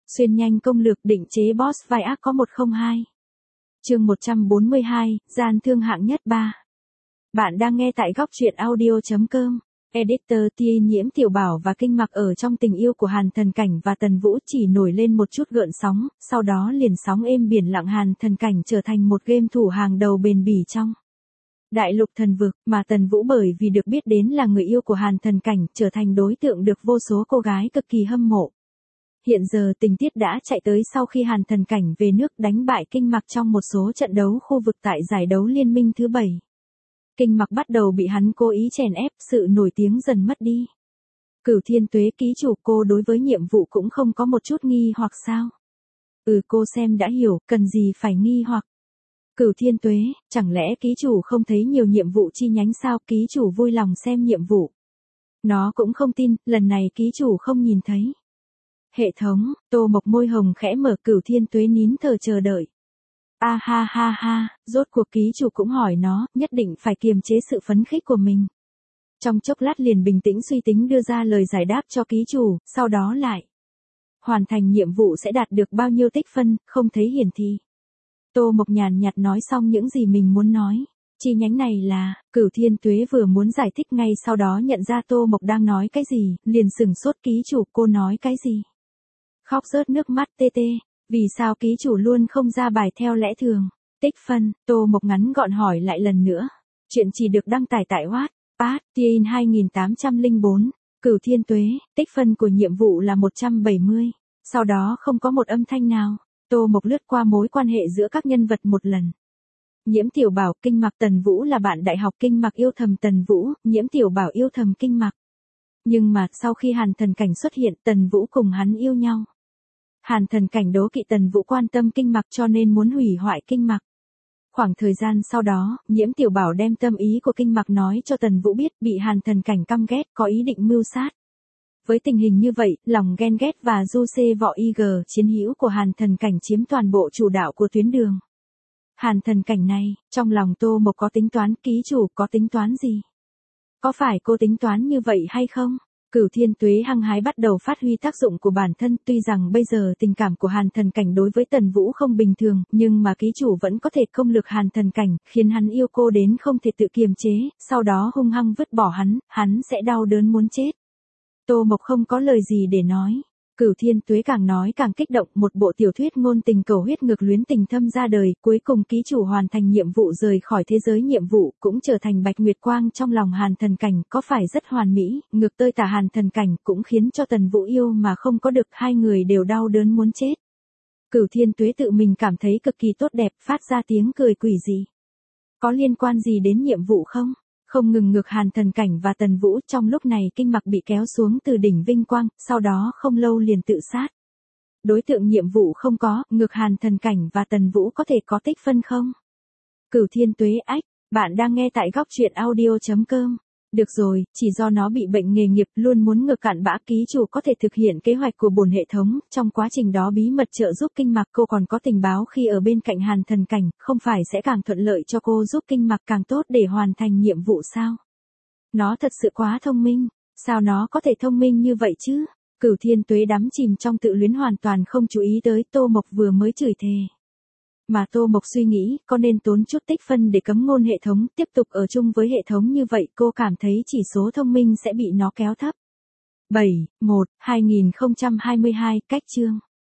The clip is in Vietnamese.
Xuyên nhanh công lược định chế boss vai ác có 102. Chương 142, gian thương hạng nhất 3. Bạn đang nghe tại góc truyện audio.com. Editor Tia Nhiễm Tiểu Bảo và Kinh Mặc ở trong tình yêu của Hàn Thần Cảnh và Tần Vũ chỉ nổi lên một chút gợn sóng, sau đó liền sóng êm biển lặng. Hàn Thần Cảnh trở thành một game thủ hàng đầu bền bỉ trong Đại Lục Thần Vực, mà Tần Vũ bởi vì được biết đến là người yêu của Hàn Thần Cảnh trở thành đối tượng được vô số cô gái cực kỳ hâm mộ. Hiện giờ tình tiết đã chạy tới sau khi Hàn Thần Cảnh về nước đánh bại Kinh Mặc trong một số trận đấu khu vực tại giải đấu liên minh thứ 7. Kinh Mặc bắt đầu bị hắn cố ý chèn ép, sự nổi tiếng dần mất đi. Cửu Thiên Tuế ký chủ, cô đối với nhiệm vụ cũng không có một chút nghi hoặc sao? Cô xem đã hiểu, cần gì phải nghi hoặc. Cửu Thiên Tuế, chẳng lẽ ký chủ không thấy nhiều nhiệm vụ chi nhánh sao? Ký chủ vui lòng xem nhiệm vụ. Nó cũng không tin, lần này ký chủ không nhìn thấy. Hệ thống, Tô Mộc môi hồng khẽ mở. Cửu Thiên Tuế nín thở chờ đợi. A ha ha ha, rốt cuộc ký chủ cũng hỏi nó, nhất định phải kiềm chế sự phấn khích của mình. Trong chốc lát liền bình tĩnh suy tính đưa ra lời giải đáp cho ký chủ, sau đó lại. Hoàn thành nhiệm vụ sẽ đạt được bao nhiêu tích phân, không thấy hiển thị. Tô Mộc nhàn nhạt nói xong những gì mình muốn nói. Chi nhánh này là, Cửu Thiên Tuế vừa muốn giải thích ngay sau đó nhận ra Tô Mộc đang nói cái gì, liền sửng sốt. Ký chủ, cô nói cái gì? Khóc rớt nước mắt tê tê. Vì sao ký chủ luôn không ra bài theo lẽ thường? Tích phân, Tô Mộc ngắn gọn hỏi lại lần nữa. Chuyện chỉ được đăng tải tại Wattpad, Teen 2804. Cửu Thiên Tuế, tích phân của nhiệm vụ là 170. Sau đó không có một âm thanh nào. Tô Mộc lướt qua mối quan hệ giữa các nhân vật một lần. Nhiễm Tiểu Bảo, Kinh Mặc. Tần Vũ là bạn đại học. Kinh Mặc yêu thầm Tần Vũ, Nhiễm Tiểu Bảo yêu thầm Kinh Mặc. Nhưng mà sau khi Hàn Thần Cảnh xuất hiện, Tần Vũ cùng hắn yêu nhau. Hàn Thần Cảnh đố kỵ Tần Vũ quan tâm Kinh Mặc cho nên muốn hủy hoại Kinh Mặc. Khoảng thời gian sau đó, Nhiễm Tiểu Bảo đem tâm ý của Kinh Mặc nói cho Tần Vũ biết, bị Hàn Thần Cảnh căm ghét, có ý định mưu sát. Với tình hình như vậy, lòng ghen ghét và du xê vọ IG chiến hữu của Hàn Thần Cảnh chiếm toàn bộ chủ đạo của tuyến đường. Hàn Thần Cảnh này, trong lòng Tô Mộc có tính toán. Ký chủ có tính toán gì? Có phải cô tính toán như vậy hay không? Cửu Thiên Tuế hăng hái bắt đầu phát huy tác dụng của bản thân. Tuy rằng bây giờ tình cảm của Hàn Thần Cảnh đối với Tần Vũ không bình thường, nhưng mà ký chủ vẫn có thể công lược Hàn Thần Cảnh, khiến hắn yêu cô đến không thể tự kiềm chế, sau đó hung hăng vứt bỏ hắn sẽ đau đớn muốn chết. Tô Mộc không có lời gì để nói. Cửu Thiên Tuế càng nói càng kích động. Một bộ tiểu thuyết ngôn tình cầu huyết ngược luyến tình thâm ra đời. Cuối cùng ký chủ hoàn thành nhiệm vụ rời khỏi thế giới nhiệm vụ, cũng trở thành Bạch Nguyệt Quang trong lòng Hàn Thần Cảnh. Có phải rất hoàn mỹ? Ngược tơi tả Hàn Thần Cảnh cũng khiến cho Tần Vũ yêu mà không có được. Hai người đều đau đớn muốn chết. Cửu Thiên Tuế tự mình cảm thấy cực kỳ tốt đẹp, phát ra tiếng cười quỷ dị. Có liên quan gì đến nhiệm vụ không? Không ngừng ngược Hàn Thần Cảnh và Tần Vũ. Trong lúc này Kinh Mặc bị kéo xuống từ đỉnh vinh quang, sau đó không lâu liền tự sát. Đối tượng nhiệm vụ không có, ngược Hàn Thần Cảnh và Tần Vũ có thể có tích phân không? Cửu Thiên Tuế ách, bạn đang nghe tại góc truyện audio.com. Được rồi, chỉ do nó bị bệnh nghề nghiệp, luôn muốn ngược cặn bã. Ký chủ có thể thực hiện kế hoạch của bổn hệ thống, trong quá trình đó bí mật trợ giúp Kinh Mặc. Cô còn có tình báo khi ở bên cạnh Hàn Thần Cảnh, không phải sẽ càng thuận lợi cho cô giúp Kinh Mặc càng tốt để hoàn thành nhiệm vụ sao? Nó thật sự quá thông minh, sao nó có thể thông minh như vậy chứ? Cửu Thiên Tuế đắm chìm trong tự luyến hoàn toàn không chú ý tới Tô Mộc vừa mới chửi thề. Mà Tô Mộc suy nghĩ, có nên tốn chút tích phân để cấm ngôn hệ thống, tiếp tục ở chung với hệ thống như vậy cô cảm thấy chỉ số thông minh sẽ bị nó kéo thấp. 7.1.2022 cách chương